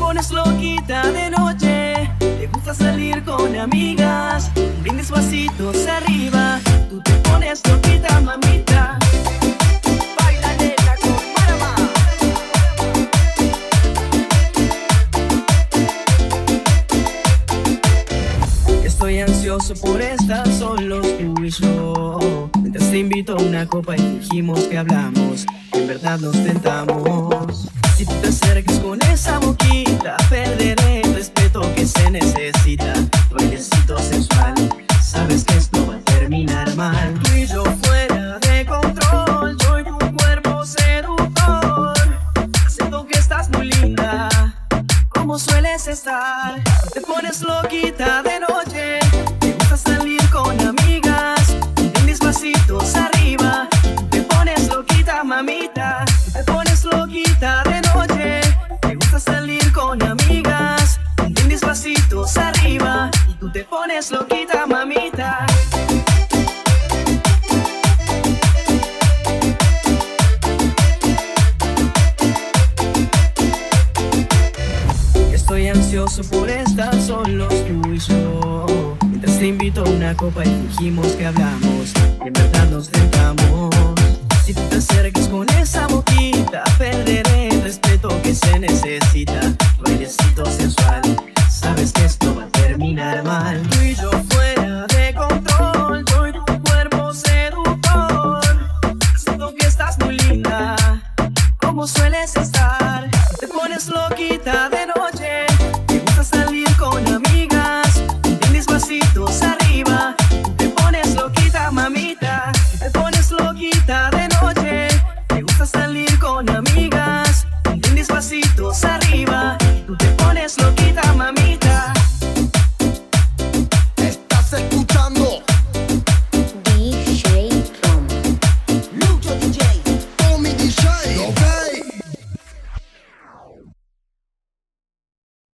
pones loquita de noche, te gusta salir con amigas, un brindis vasitos arriba, tú te pones loquita, mamita. Baila nena con Marama. Estoy ansioso por estar solos tú y yo. Mientras te invito a una copa y dijimos que hablamos, en verdad nos tentamos. Si tú te acercas con esa boquita, perderé el respeto que se necesita. Bailecito sensual, sabes que esto va a terminar mal. Tú y yo fuera de control, yo y tu cuerpo seductor, haciendo que estás muy linda, como sueles estar. Te pones loquita de noche, te gusta salir con amigas, brindis vasitos arriba, te pones loquita, mamita. Te pones loquita de noche, te gusta salir con amigas, brindis vasitos arriba, y tú te pones loquita, mamita. Estoy ansioso por estar solos tú y yo. Mientras te invito a una copa y dijimos que hablamos, y en verdad nos tentamos. Si tú te acercas con esa boquita, perderé el respeto que se necesita. Bailecito sensual,